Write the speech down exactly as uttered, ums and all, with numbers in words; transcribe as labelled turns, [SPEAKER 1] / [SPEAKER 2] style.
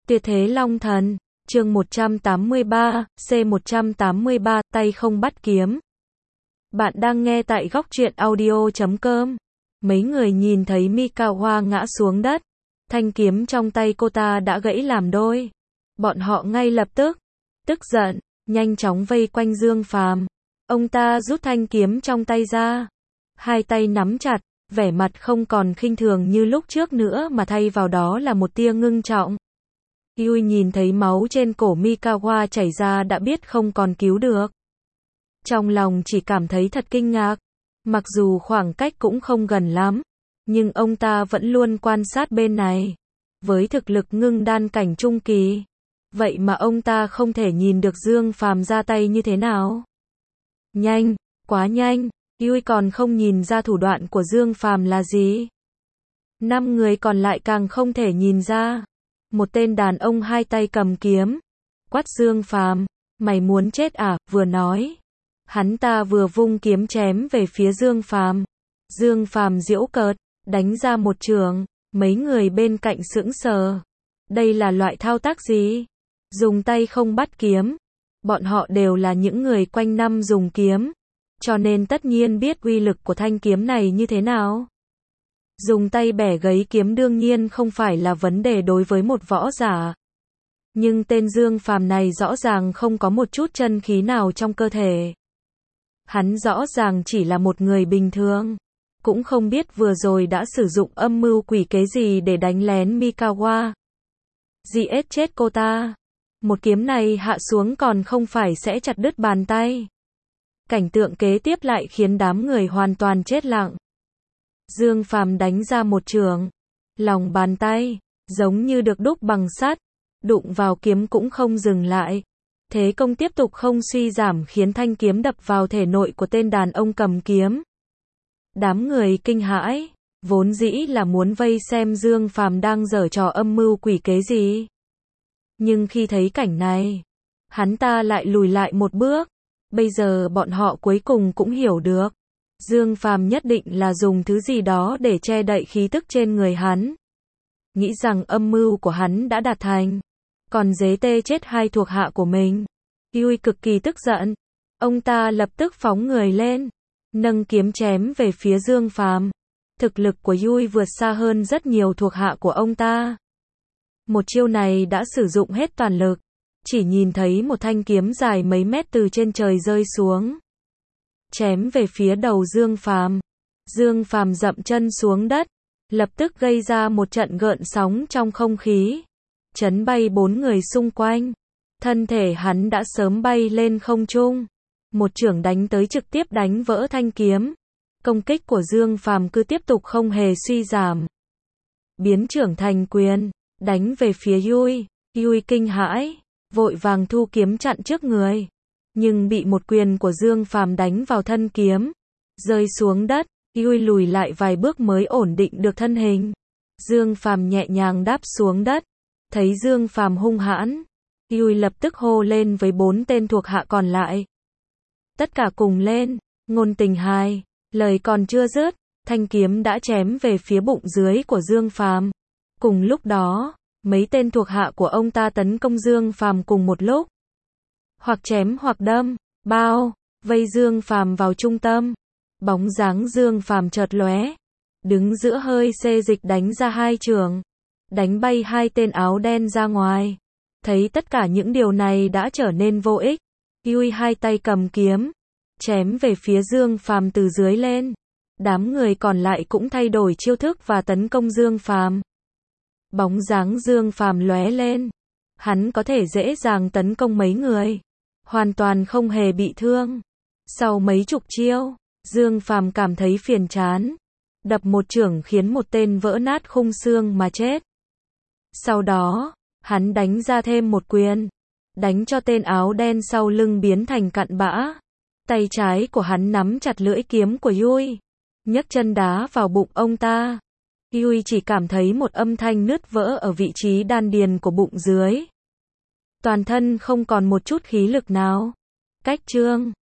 [SPEAKER 1] Tuyệt thế Long Thần, chương một trăm tám mươi ba, C một trăm tám mươi ba, tay không bắt kiếm. Bạn đang nghe tại góc truyện audio chấm com. Mấy người nhìn thấy Mikawa ngã xuống đất, thanh kiếm trong tay cô ta đã gãy làm đôi. Bọn họ ngay lập tức, tức giận, nhanh chóng vây quanh Dương Phàm. Ông ta rút thanh kiếm trong tay ra, hai tay nắm chặt, vẻ mặt không còn khinh thường như lúc trước nữa mà thay vào đó là một tia ngưng trọng. Yui nhìn thấy máu trên cổ Mikawa chảy ra đã biết không còn cứu được. Trong lòng chỉ cảm thấy thật kinh ngạc. Mặc dù khoảng cách cũng không gần lắm, nhưng ông ta vẫn luôn quan sát bên này. Với thực lực ngưng đan cảnh trung kỳ, vậy mà ông ta không thể nhìn được Dương Phàm ra tay như thế nào. Nhanh, quá nhanh, Yui còn không nhìn ra thủ đoạn của Dương Phàm là gì. Năm người còn lại càng không thể nhìn ra. Một tên đàn ông hai tay cầm kiếm, quát Dương Phàm, mày muốn chết à? Vừa nói, hắn ta vừa vung kiếm chém về phía Dương Phàm. Dương Phàm giễu cợt, đánh ra một chưởng, mấy người bên cạnh sững sờ. Đây là loại thao tác gì? Dùng tay không bắt kiếm. Bọn họ đều là những người quanh năm dùng kiếm, cho nên tất nhiên biết uy lực của thanh kiếm này như thế nào. Dùng tay bẻ gãy kiếm đương nhiên không phải là vấn đề đối với một võ giả. Nhưng tên Dương Phàm này rõ ràng không có một chút chân khí nào trong cơ thể. Hắn rõ ràng chỉ là một người bình thường. Cũng không biết vừa rồi đã sử dụng âm mưu quỷ kế gì để đánh lén Mikawa. Giết chết cô ta. Một kiếm này hạ xuống còn không phải sẽ chặt đứt bàn tay. Cảnh tượng kế tiếp lại khiến đám người hoàn toàn chết lặng. Dương Phàm đánh ra một chưởng, lòng bàn tay giống như được đúc bằng sắt, đụng vào kiếm cũng không dừng lại. Thế công tiếp tục không suy giảm khiến thanh kiếm đập vào thể nội của tên đàn ông cầm kiếm. Đám người kinh hãi, vốn dĩ là muốn vây xem Dương Phàm đang giở trò âm mưu quỷ kế gì. Nhưng khi thấy cảnh này, hắn ta lại lùi lại một bước. Bây giờ bọn họ cuối cùng cũng hiểu được. Dương Phàm nhất định là dùng thứ gì đó để che đậy khí tức trên người hắn. Nghĩ rằng âm mưu của hắn đã đạt thành. Còn dế tê chết hai thuộc hạ của mình. Yui cực kỳ tức giận. Ông ta lập tức phóng người lên, nâng kiếm chém về phía Dương Phàm. Thực lực của Yui vượt xa hơn rất nhiều thuộc hạ của ông ta. Một chiêu này đã sử dụng hết toàn lực. Chỉ nhìn thấy một thanh kiếm dài mấy mét từ trên trời rơi xuống, chém về phía đầu Dương Phàm. Dương Phàm dậm chân xuống đất, lập tức gây ra một trận gợn sóng trong không khí, chấn bay bốn người xung quanh. Thân thể hắn đã sớm bay lên không trung, một chưởng đánh tới trực tiếp đánh vỡ thanh kiếm. Công kích của Dương Phàm cứ tiếp tục không hề suy giảm, biến chưởng thành quyền, đánh về phía Yui. Yui kinh hãi, vội vàng thu kiếm chặn trước người, nhưng bị một quyền của Dương Phàm đánh vào thân kiếm, rơi xuống đất. Yui lùi lại vài bước mới ổn định được thân hình. Dương Phàm nhẹ nhàng đáp xuống đất, thấy Dương Phàm hung hãn, Yui lập tức hô lên với bốn tên thuộc hạ còn lại. Tất cả cùng lên, ngôn tình hai, lời còn chưa dứt, thanh kiếm đã chém về phía bụng dưới của Dương Phàm. Cùng lúc đó, mấy tên thuộc hạ của ông ta tấn công Dương Phàm cùng một lúc. Hoặc chém hoặc đâm, bao, vây Dương Phàm vào trung tâm. Bóng dáng Dương Phàm chợt lóe, đứng giữa hơi xê dịch đánh ra hai chưởng, đánh bay hai tên áo đen ra ngoài. Thấy tất cả những điều này đã trở nên vô ích, Yui hai tay cầm kiếm, chém về phía Dương Phàm từ dưới lên. Đám người còn lại cũng thay đổi chiêu thức và tấn công Dương Phàm. Bóng dáng Dương Phàm lóe lên, hắn có thể dễ dàng tấn công mấy người, hoàn toàn không hề bị thương. Sau mấy chục chiêu, Dương Phàm cảm thấy phiền chán, đập một chưởng khiến một tên vỡ nát khung xương mà chết. Sau đó, hắn đánh ra thêm một quyền, đánh cho tên áo đen sau lưng biến thành cặn bã. Tay trái của hắn nắm chặt lưỡi kiếm của Yui, nhấc chân đá vào bụng ông ta. Yui chỉ cảm thấy một âm thanh nứt vỡ ở vị trí đan điền của bụng dưới. Toàn thân không còn một chút khí lực nào. Cách chương